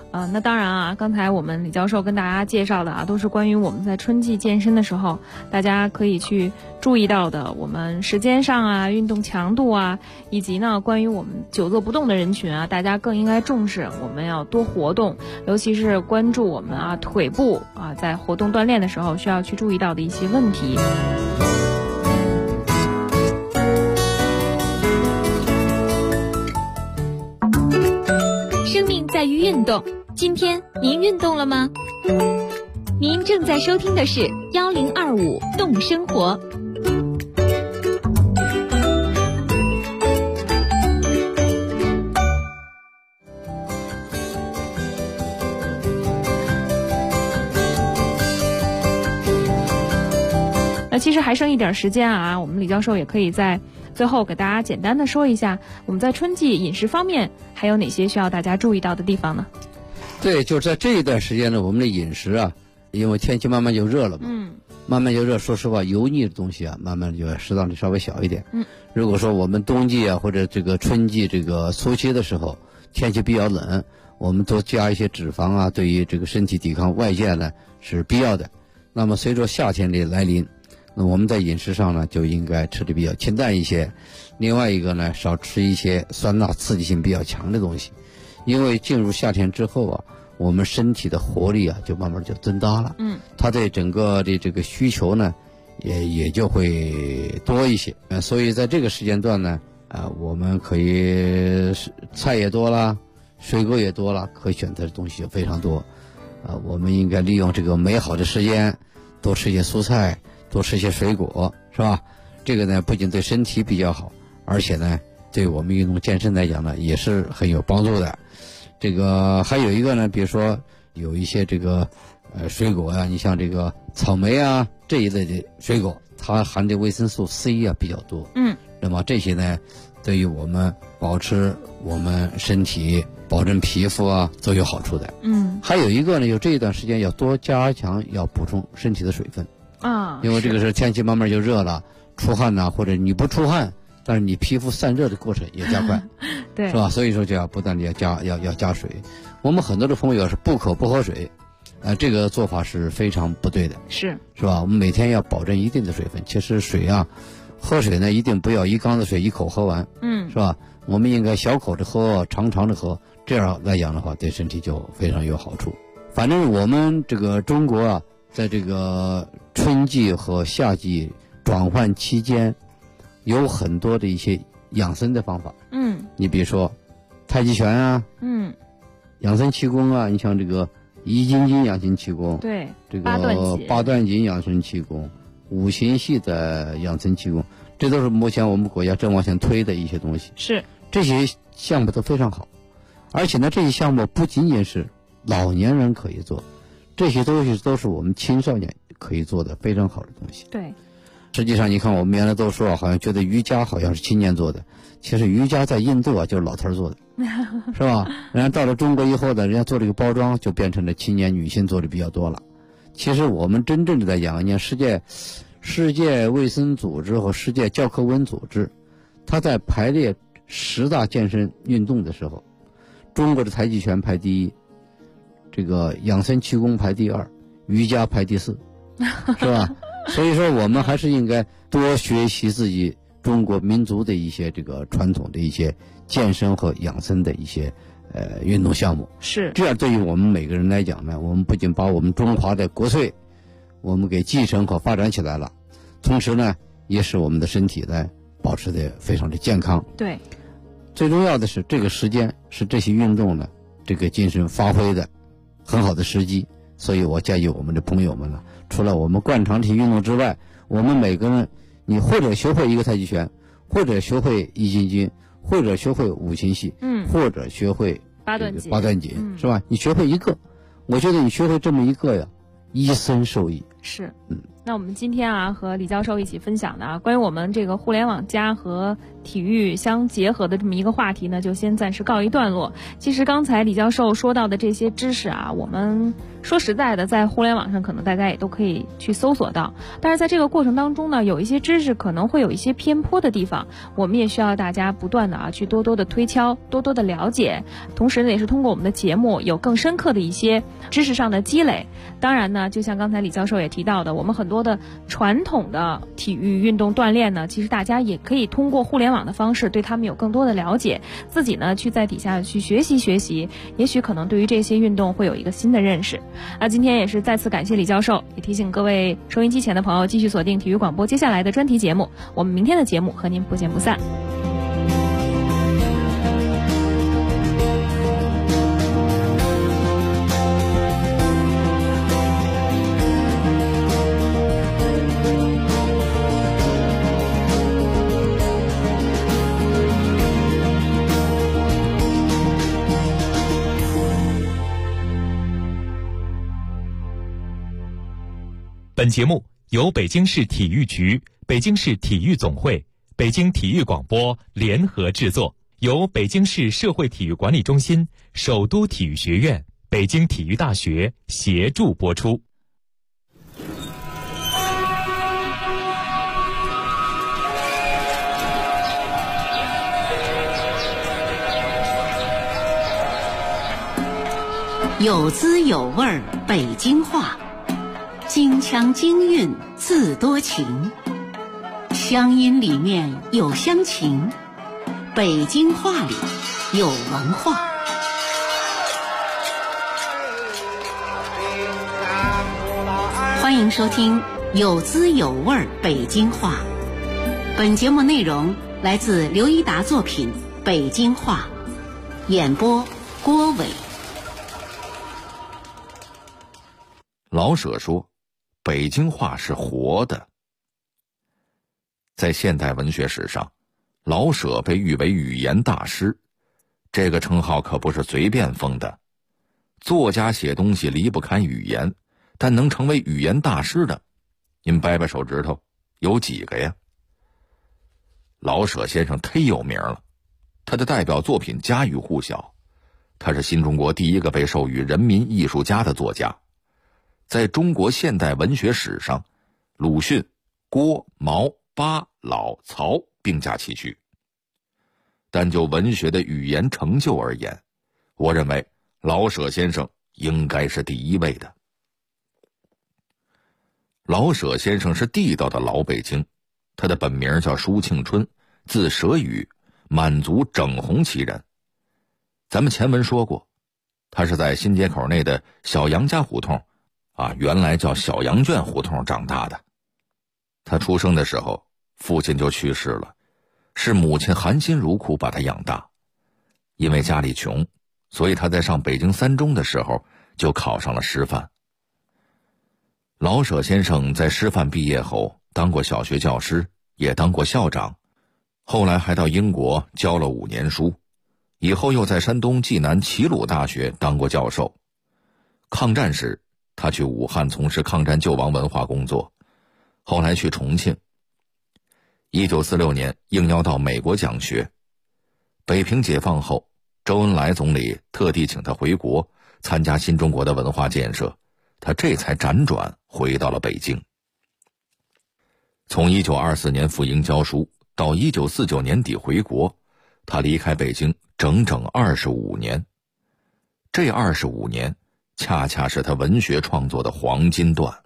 那当然啊，刚才我们李教授跟大家介绍的啊，都是关于我们在春季健身的时候，大家可以去注意到的，我们时间上啊、运动强度啊，以及呢，关于我们久坐不动的人群啊，大家更应该重视，我们要多活动，尤其是关注我们啊腿部啊在活动锻炼的时候需要去注意到的一些问题。 生命在于运动，今天您运动了吗？您正在收听的是1025动生活。 那其实还剩一点时间啊，我们李教授也可以在最后给大家简单的说一下，我们在春季饮食方面还有哪些需要大家注意到的地方呢？ 对，就是在这一段时间呢，我们的饮食啊，因为天气慢慢就热了嘛，慢慢就热，说实话，油腻的东西啊，慢慢就要适当的稍微小一点。如果说我们冬季啊或者这个春季这个初期的时候，天气比较冷，我们多加一些脂肪啊，对于这个身体抵抗外界呢是必要的。那么随着夏天的来临，那我们在饮食上呢就应该吃的比较清淡一些，另外一个呢少吃一些酸辣刺激性比较强的东西，因为进入夏天之后啊，我们身体的活力啊就慢慢就增大了，它对整个的这个需求呢也就会多一些，所以在这个时间段呢我们可以菜也多了，水果也多了，可以选择的东西就非常多，我们应该利用这个美好的时间多吃一些蔬菜，多吃一些水果，是吧？这个呢不仅对身体比较好，而且呢对我们运动健身来讲呢也是很有帮助的。这个还有一个呢，比如说有一些这个水果啊，你像这个草莓啊这一类的水果，它含的维生素 C 啊比较多，那么这些呢对于我们保持我们身体保证皮肤啊都有好处的。还有一个呢，就这一段时间要多加强要补充身体的水分啊，因为这个是天气慢慢就热了，出汗呐，或者你不出汗，但是你皮肤散热的过程也加快， 对， 是吧？所以说就要不断的要加水。我们很多的朋友是不渴不喝水，这个做法是非常不对的，是吧？我们每天要保证一定的水分。其实水啊，喝水呢一定不要一缸的水一口喝完，是吧？我们应该小口的喝，长长的喝，这样来讲的话，对身体就非常有好处。反正我们这个中国啊，在这个春季和夏季转换期间，有很多的一些养生的方法。你比如说太极拳啊，养生气功啊，你像这个易筋经养生气功，对，这个八段锦养生气功，五行系的养生气功，这都是目前我们国家正往前推的一些东西。是，这些项目都非常好，而且呢，这些项目不仅仅是老年人可以做，这些东西都是我们青少年可以做的非常好的东西。对，实际上你看我们原来都说好像觉得瑜伽好像是青年做的，其实瑜伽在印度啊就是老头做的，是吧？人家到了中国以后呢，人家做这个包装就变成了青年女性做的比较多了。其实我们真正的在讲，你看世界卫生组织和世界教科文组织，它在排列10大健身运动的时候，中国的太极拳排第1，这个养生气功排第2，瑜伽排第4，是吧？所以说我们还是应该多学习自己中国民族的一些这个传统的一些健身和养生的一些运动项目。是，这样对于我们每个人来讲呢，我们不仅把我们中华的国粹我们给继承和发展起来了，同时呢也使我们的身体呢保持的非常的健康。对，最重要的是这个时间是这些运动呢这个精神发挥的很好的时机。所以我建议我们的朋友们呢，除了我们惯常体运动之外，我们每个人你或者学会一个太极拳，或者学会易筋经，或者学会五行系，或者学会八段锦，是吧？你学会一个，我觉得你学会这么一个呀，一生受益。是，那我们今天啊和李教授一起分享的啊，关于我们这个互联网加和体育相结合的这么一个话题呢，就先暂时告一段落。其实刚才李教授说到的这些知识啊，我们说实在的，在互联网上可能大家也都可以去搜索到，但是在这个过程当中呢，有一些知识可能会有一些偏颇的地方，我们也需要大家不断的去多多的推敲，多多的了解，同时呢，也是通过我们的节目有更深刻的一些知识上的积累。当然呢，就像刚才李教授也提到的，我们很多的传统的体育运动锻炼呢，其实大家也可以通过互联网的方式对他们有更多的了解，自己呢去在底下去学习，也许可能对于这些运动会有一个新的认识。今天也是再次感谢李教授，也提醒各位收音机前的朋友继续锁定体育广播接下来的专题节目，我们明天的节目和您不见不散。 本节目由北京市体育局、北京市体育总会、北京体育广播联合制作，由北京市社会体育管理中心、首都体育学院、北京体育大学协助播出。 有滋有味儿北京话，京腔京韵自多情，乡音里面有乡情，北京话里有文化。欢迎收听有滋有味儿北京话。本节目内容来自刘一达作品《北京话》，演播郭伟。 老舍说，北京话是活的。在现代文学史上，老舍被誉为语言大师，这个称号可不是随便封的。作家写东西离不开语言，但能成为语言大师的，您掰掰手指头，有几个呀？老舍先生忒有名了，他的代表作品家喻户晓，他是新中国第一个被授予人民艺术家的作家。在中国现代文学史上，鲁迅、郭、毛、巴、老、曹并驾齐驱。但就文学的语言成就而言，我认为老舍先生应该是第一位的。老舍先生是地道的老北京，他的本名叫舒庆春，字舍宇，满族整红旗人。咱们前文说过，他是在新街口内的小杨家胡同原来叫小羊圈胡同长大的。他出生的时候，父亲就去世了，是母亲含辛茹苦把他养大。因为家里穷，所以他在上北京三中的时候就考上了师范。老舍先生在师范毕业后当过小学教师，也当过校长，后来还到英国教了5年书，以后又在山东济南齐鲁大学当过教授。抗战时他去武汉从事抗战救亡文化工作，后来去重庆。1946年应邀到美国讲学。北平解放后，周恩来总理特地请他回国参加新中国的文化建设，他这才辗转回到了北京。从1924年赴英教书到1949年底回国，他离开北京整整25年。这25年恰恰是他文学创作的黄金段。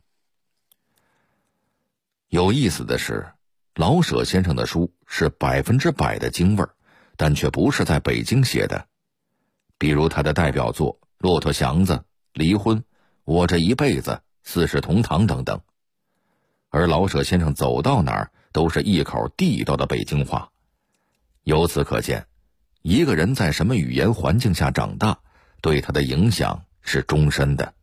有意思的是，老舍先生的书是100%的京味儿，但却不是在北京写的。比如他的代表作《骆驼祥子》《离婚》《我这一辈子》《四世同堂》等等。而老舍先生走到哪儿都是一口地道的北京话。由此可见，一个人在什么语言环境下长大，对他的影响是终身的。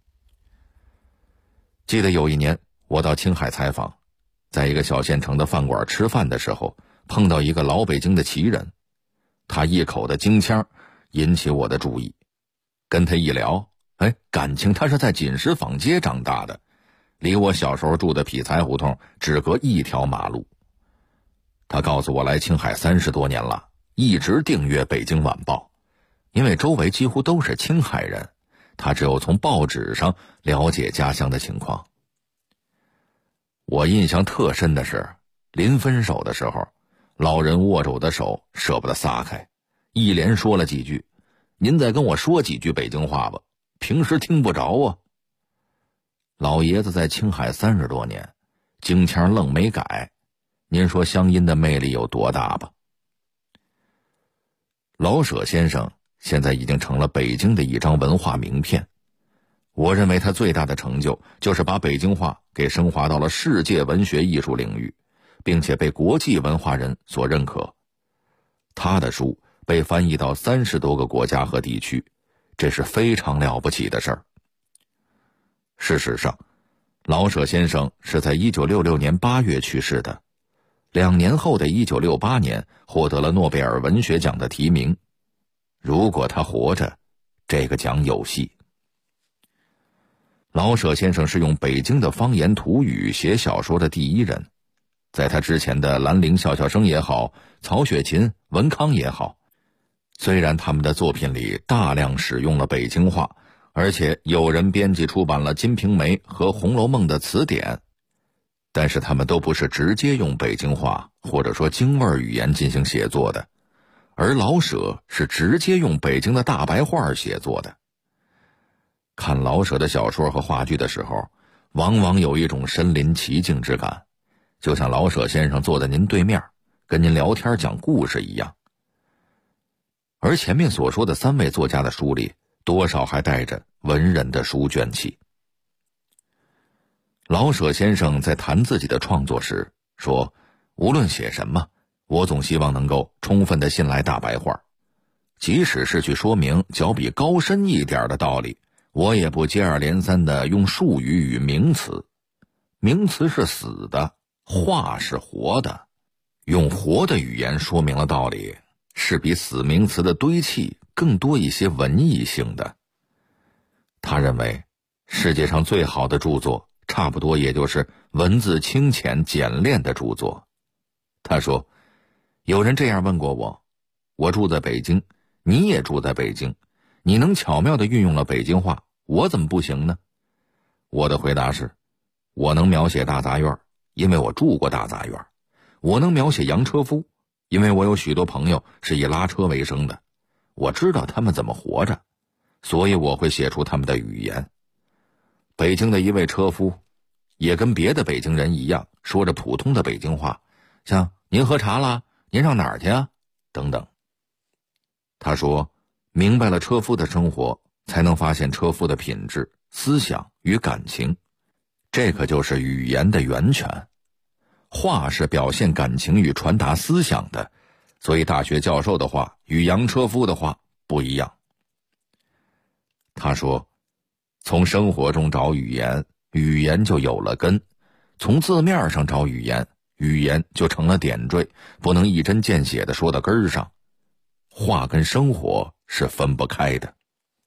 记得有一年我到青海采访，在一个小县城的饭馆吃饭的时候，碰到一个老北京的旗人，他一口的京腔引起我的注意。跟他一聊，感情他是在锦石坊街长大的，离我小时候住的匹才胡同只隔一条马路。他告诉我来青海30多年了，一直订阅《北京晚报》，因为周围几乎都是青海人， 他只有从报纸上了解家乡的情况。我印象特深的是，临分手的时候，老人握着我的手舍不得撒开，一连说了几句：“您再跟我说几句北京话吧，平时听不着啊。”老爷子在青海30多年，京腔愣没改，您说乡音的魅力有多大吧？老舍先生现在已经成了北京的一张文化名片。我认为他最大的成就就是把北京话给升华到了世界文学艺术领域，并且被国际文化人所认可。他的书被翻译到30多个国家和地区，这是非常了不起的事儿。事实上，老舍先生是在1966年8月去世的，2年后的1968年获得了诺贝尔文学奖的提名。如果他活着，这个奖有戏。老舍先生是用北京的方言土语写小说的第一人，在他之前的兰陵笑笑生也好，曹雪芹、文康也好，虽然他们的作品里大量使用了北京话，而且有人编辑出版了《金瓶梅》和《红楼梦》的词典，但是他们都不是直接用北京话或者说京味语言进行写作的，而老舍是直接用北京的大白话写作的。看老舍的小说和话剧的时候，往往有一种身临其境之感，就像老舍先生坐在您对面，跟您聊天讲故事一样。而前面所说的3位作家的书里，多少还带着文人的书卷气。老舍先生在谈自己的创作时说，无论写什么，我总希望能够充分地信赖大白话，即使是去说明较比高深一点的道理，我也不接二连三地用术语与名词。名词是死的，话是活的，用活的语言说明了道理，是比死名词的堆砌更多一些文艺性的。他认为，世界上最好的著作，差不多也就是文字清浅简练的著作。他说，有人这样问过我，我住在北京，你也住在北京，你能巧妙地运用了北京话，我怎么不行呢？我的回答是，我能描写大杂院，因为我住过大杂院；我能描写洋车夫，因为我有许多朋友是以拉车为生的，我知道他们怎么活着，所以我会写出他们的语言。北京的一位车夫也跟别的北京人一样，说着普通的北京话，像您喝茶啦，您上哪儿去啊，等等。他说，明白了车夫的生活，才能发现车夫的品质、思想与感情，这可就是语言的源泉。话是表现感情与传达思想的，所以大学教授的话与洋车夫的话不一样。他说，从生活中找语言，语言就有了根；从字面上找语言，语言就成了点缀，不能一针见血地说到根儿上。话跟生活是分不开的。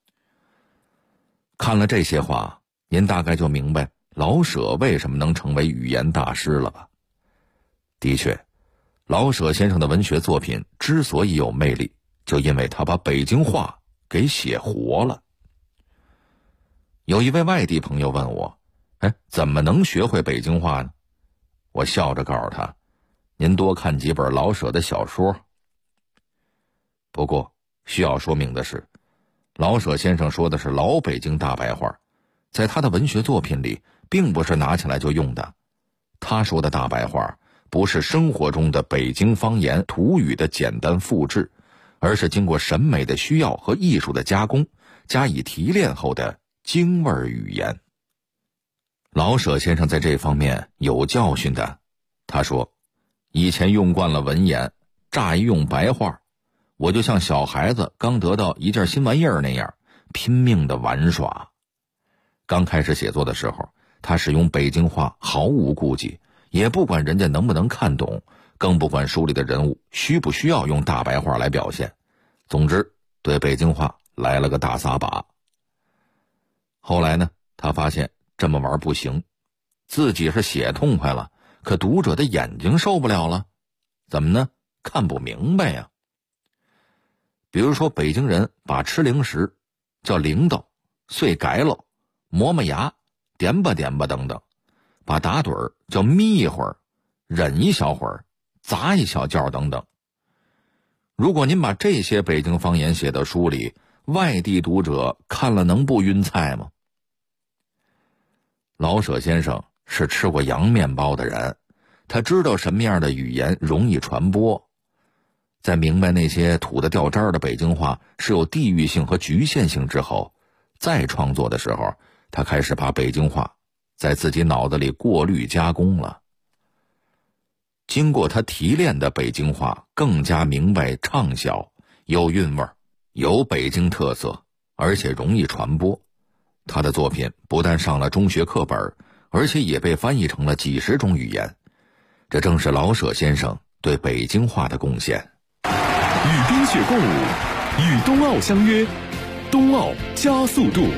看了这些话，您大概就明白老舍为什么能成为语言大师了吧？的确，老舍先生的文学作品之所以有魅力，就因为他把北京话给写活了。有一位外地朋友问我，怎么能学会北京话呢？我笑着告诉他，您多看几本老舍的小说。不过需要说明的是，老舍先生说的是老北京大白话，在他的文学作品里并不是拿起来就用的。他说的大白话不是生活中的北京方言土语的简单复制，而是经过审美的需要和艺术的加工，加以提炼后的京味语言。老舍先生在这方面有教训的。他说，以前用惯了文言，乍一用白话，我就像小孩子刚得到一件新玩意儿那样，拼命的玩耍。刚开始写作的时候，他使用北京话毫无顾忌，也不管人家能不能看懂，更不管书里的人物需不需要用大白话来表现。总之，对北京话来了个大撒把。后来呢，他发现这么玩不行，自己是写痛快了，可读者的眼睛受不了了。怎么呢？看不明白呀。比如说，北京人把吃零食叫零豆， 碎改了，磨磨牙，点吧点吧等等，把打盹儿叫眯一会儿，忍一小会儿，砸一小觉等等。如果您把这些北京方言写到书里，外地读者看了能不晕菜吗？老舍先生是吃过洋面包的人，他知道什么样的语言容易传播。在明白那些土得掉渣的北京话是有地域性和局限性之后，再创作的时候，他开始把北京话在自己脑子里过滤加工了。经过他提炼的北京话更加明白畅销，有韵味，有北京特色，而且容易传播。他的作品不但上了中学课本，而且也被翻译成了几十种语言。这正是老舍先生对北京话的贡献。 与冰雪共舞，与冬奥相约，冬奥加速度。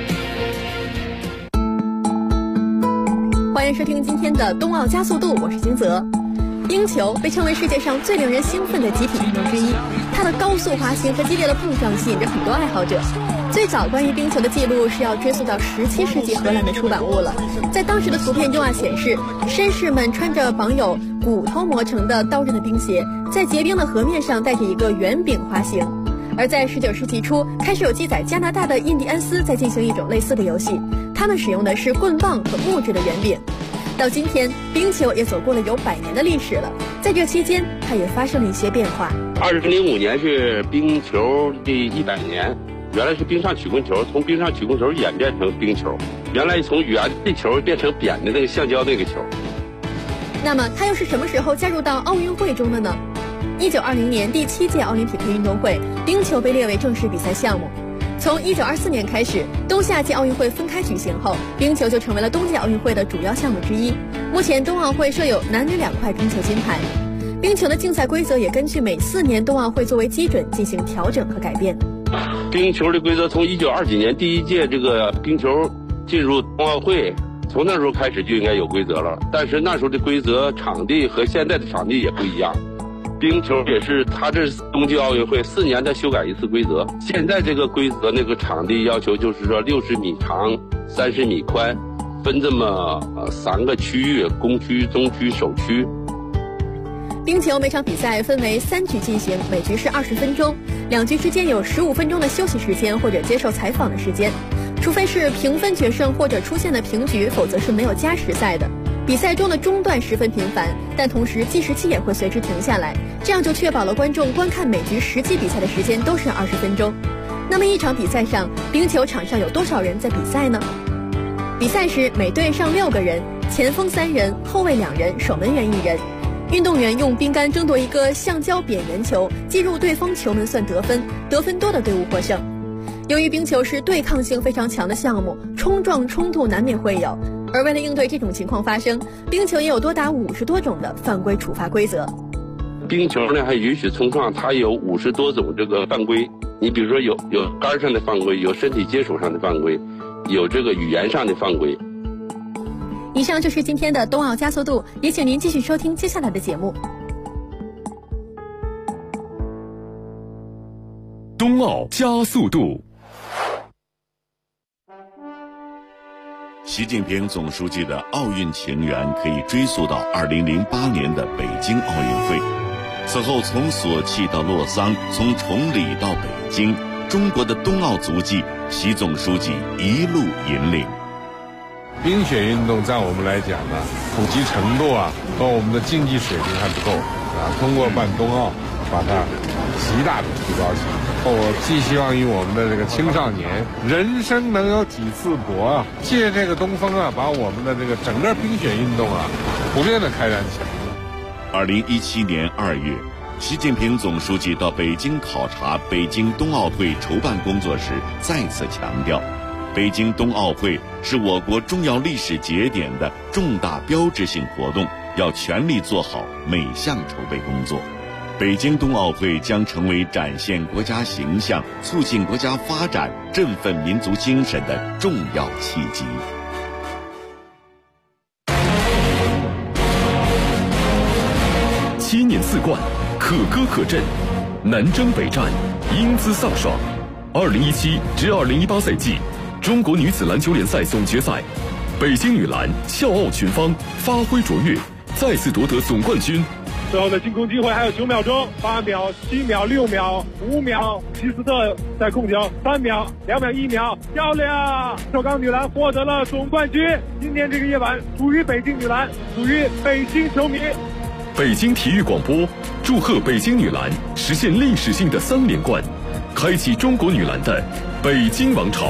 欢迎收听今天的冬奥加速度，我是金泽。冰球被称为世界上最令人兴奋的集体运动之一，它的高速滑行和激烈的碰撞吸引着很多爱好者。最早关于冰球的记录是要追溯到17世纪荷兰的出版物了。在当时的图片中显示，绅士们穿着绑有骨头磨成的刀刃的冰鞋，在结冰的河面上带着一个圆柄滑行。而在19世纪初，开始有记载加拿大的印第安斯在进行一种类似的游戏，他们使用的是棍棒和木质的圆柄。到今天，冰球也走过了有100年的历史了。在这期间，它也发生了一些变化。 2005年是冰球第100年，原来是冰上曲棍球，从冰上曲棍球演变成冰球，原来从圆的球变成扁的那个橡胶那个球。 那么它又是什么时候加入到奥运会中的呢？1920年第7届奥林匹克运动会，冰球被列为正式比赛项目。从1924年开始，冬夏季奥运会分开举行后，冰球就成为了冬季奥运会的主要项目之一。目前冬奥会设有男女2块冰球金牌。冰球的竞赛规则也根据每4年冬奥会作为基准进行调整和改变。 冰球的规则从1920几年第1届这个冰球进入冬奥会，从那时候开始就应该有规则了。但是那时候的规则场地和现在的场地也不一样。冰球也是它这冬季奥运会4年再修改一次规则。现在这个规则那个场地要求就是说60米长30米宽，分这么3个区域，攻区、中区、首区。 冰球每场比赛分为3局进行，每局是20分钟，2局之间有15分钟的休息时间或者接受采访的时间。除非是平分决胜或者出现的平局，否则是没有加时赛的。比赛中的中断十分频繁，但同时计时器也会随之停下来，这样就确保了观众观看每局实际比赛的时间都是20分钟。那么一场比赛上，冰球场上有多少人在比赛呢？比赛时每队上6个人，前锋3人，后卫2人，守门员1人。运动员用冰杆争夺一个橡胶扁圆球，击入对方球门算得分，得分多的队伍获胜。由于冰球是对抗性非常强的项目，冲撞冲突难免会有，而为了应对这种情况发生，冰球也有多达50多种的犯规处罚规则。 冰球呢还允许冲撞，它有50多种这个犯规。你比如说有杆上的犯规，有身体接触上的犯规，有这个语言上的犯规。 以上就是今天的冬奥加速度，也请您继续收听接下来的节目。 冬奥加速度。 习近平总书记的奥运情缘可以追溯到2008年的北京奥运会。此后从索契到洛桑，从崇礼到北京，中国的冬奥足迹，习总书记一路引领。 冰雪运动在我们来讲呢，普及程度和我们的竞技水平还不够通过办冬奥，把它极大的提高起来。我寄希望于我们的这个青少年，人生能有几次搏借这个东风把我们的这个整个冰雪运动普遍的开展起来。 2017年2月，习近平总书记到北京考察北京冬奥会筹办工作时，再次强调，北京冬奥会是我国重要历史节点的重大标志性活动，要全力做好每项筹备工作。北京冬奥会将成为展现国家形象、促进国家发展、振奋民族精神的重要契机。 7年4冠，可歌可阵，南征北战，英姿飒爽。2017至2018赛季， 中国女子篮球联赛总决赛，北京女篮笑傲群芳，发挥卓越，再次夺得总冠军。 最后的进攻机会还有9秒钟，8秒、7秒、6秒、5秒，希斯特在控球，3秒、2秒、1秒，漂亮！首钢女篮获得了总冠军。今天这个夜晚属于北京女篮，属于北京球迷。 北京体育广播祝贺北京女篮实现历史性的3连冠，开启中国女篮的北京王朝。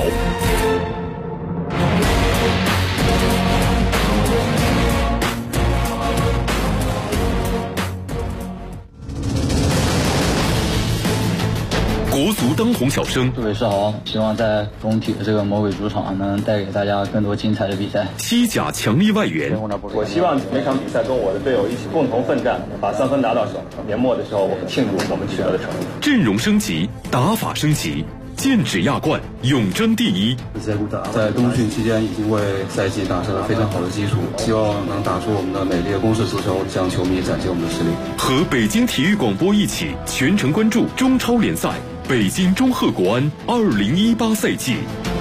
国足当红小生， 各位是好，希望在中体的这个魔鬼主场能带给大家更多精彩的比赛。 西甲强力外援， 我希望每场比赛跟我的队友一起共同奋战，把3分拿到手。年末的时候，我们庆祝我们取得的成绩。 阵容升级，打法升级，剑指亚冠，永争第一。 在冬训期间已经为赛季打下了非常好的基础，希望能打出我们的美丽的攻势足球，向球迷展现我们的实力。 和北京体育广播一起全程关注中超联赛。北京中赫国安2018赛季。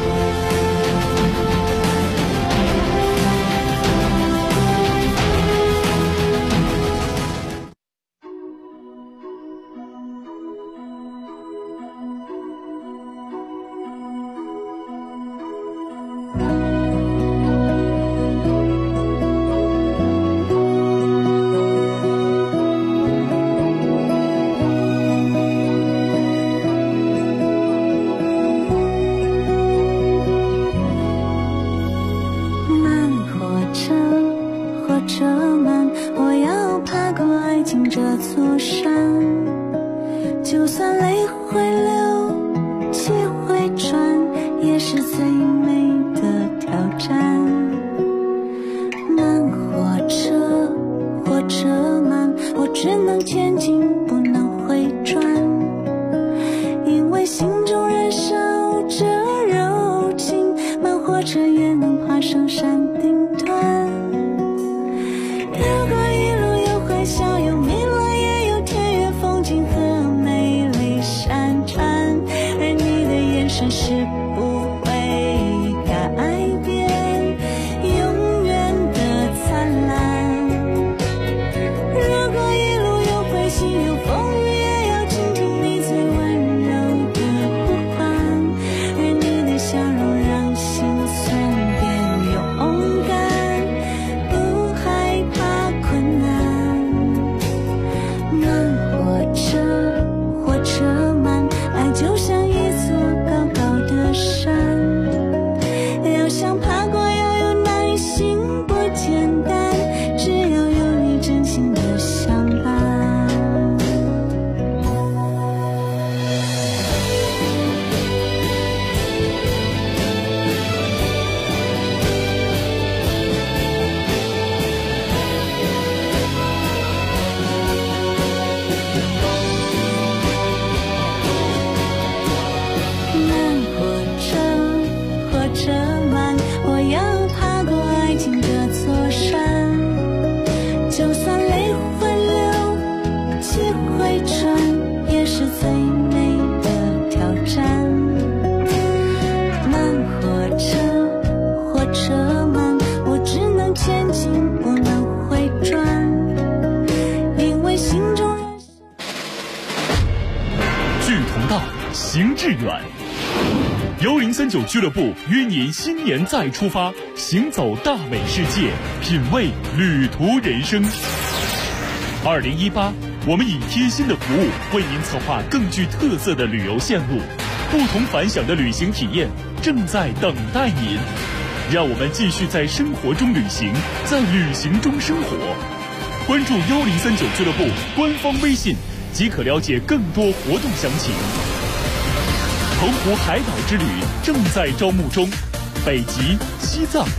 109俱乐部约您新年再出发，行走大美世界，品味旅途人生。2018，我们以贴心的服务为您策划更具特色的旅游线路，不同凡响的旅行体验正在等待您。让我们继续在生活中旅行，在旅行中生活。关注1039俱乐部官方微信，即可了解更多活动详情。澎湖海岛之旅正在招募中，北极、西藏、